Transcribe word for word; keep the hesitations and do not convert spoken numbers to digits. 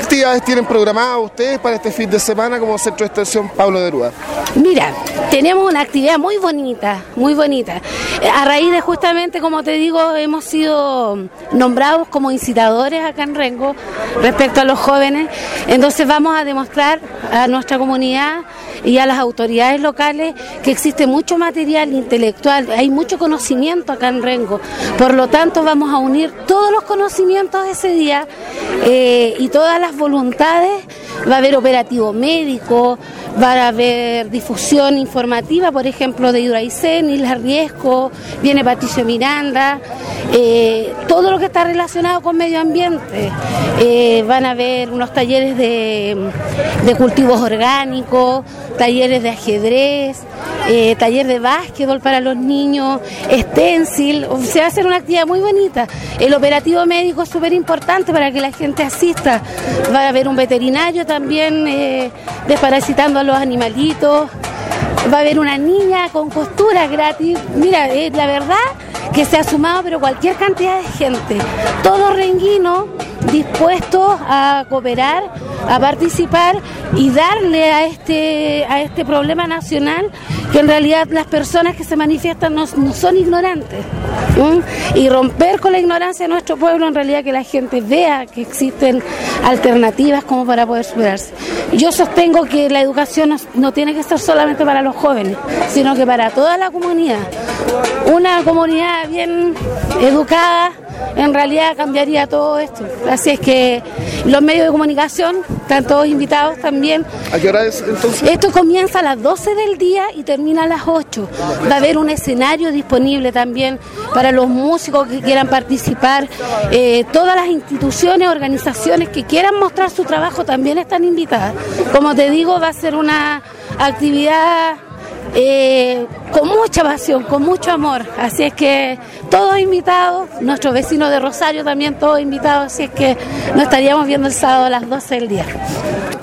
actividades tienen programadas ustedes para este fin de semana como Centro de Extensión Pablo Neruda? Mira, tenemos una actividad muy bonita, muy bonita. A raíz de justamente, como te digo, hemos sido nombrados como incitadores acá en Rengo respecto a los jóvenes. Entonces vamos a demostrar a nuestra comunidad y a las autoridades locales que existe mucho material intelectual, hay mucho conocimiento acá en Rengo. Por lo tanto, vamos a unir todos los conocimientos ese día eh, y todas las voluntades. Va a haber operativo médico, va a haber difusión informativa, por ejemplo, de Hidraicén, Isla Riesco, viene Patricio Miranda, eh, todo lo que está relacionado con medio ambiente. Eh, van a haber unos talleres de, de cultivos orgánicos, talleres de ajedrez, eh, taller de básquetbol para los niños, stencil, se va a hacer una actividad muy bonita. El operativo médico es súper importante para que la gente asista. Va a haber un veterinario también eh, desparasitando a los animalitos. Va a haber una niña con costura gratis. Mira, eh, la verdad que se ha sumado pero cualquier cantidad de gente. Todos renguinos dispuestos a cooperar, a participar y darle a este a este problema nacional, que en realidad las personas que se manifiestan no, no son ignorantes. ¿Mm? Y romper con la ignorancia de nuestro pueblo, en realidad que la gente vea que existen alternativas como para poder superarse. Yo sostengo que la educación no, no tiene que ser solamente para los jóvenes, sino que para toda la comunidad. Una comunidad bien educada en realidad cambiaría todo esto. Así es que los medios de comunicación están todos invitados también. ¿A qué hora es entonces? Esto comienza a las doce del día y termina a las ocho. Va a haber un escenario disponible también para los músicos que quieran participar. Eh, todas las instituciones, organizaciones que quieran mostrar su trabajo también están invitadas. Como te digo, va a ser una actividad Eh, con mucha pasión, con mucho amor, así es que todos invitados, nuestros vecinos de Rosario también todos invitados, así es que nos estaríamos viendo el sábado a las doce del día.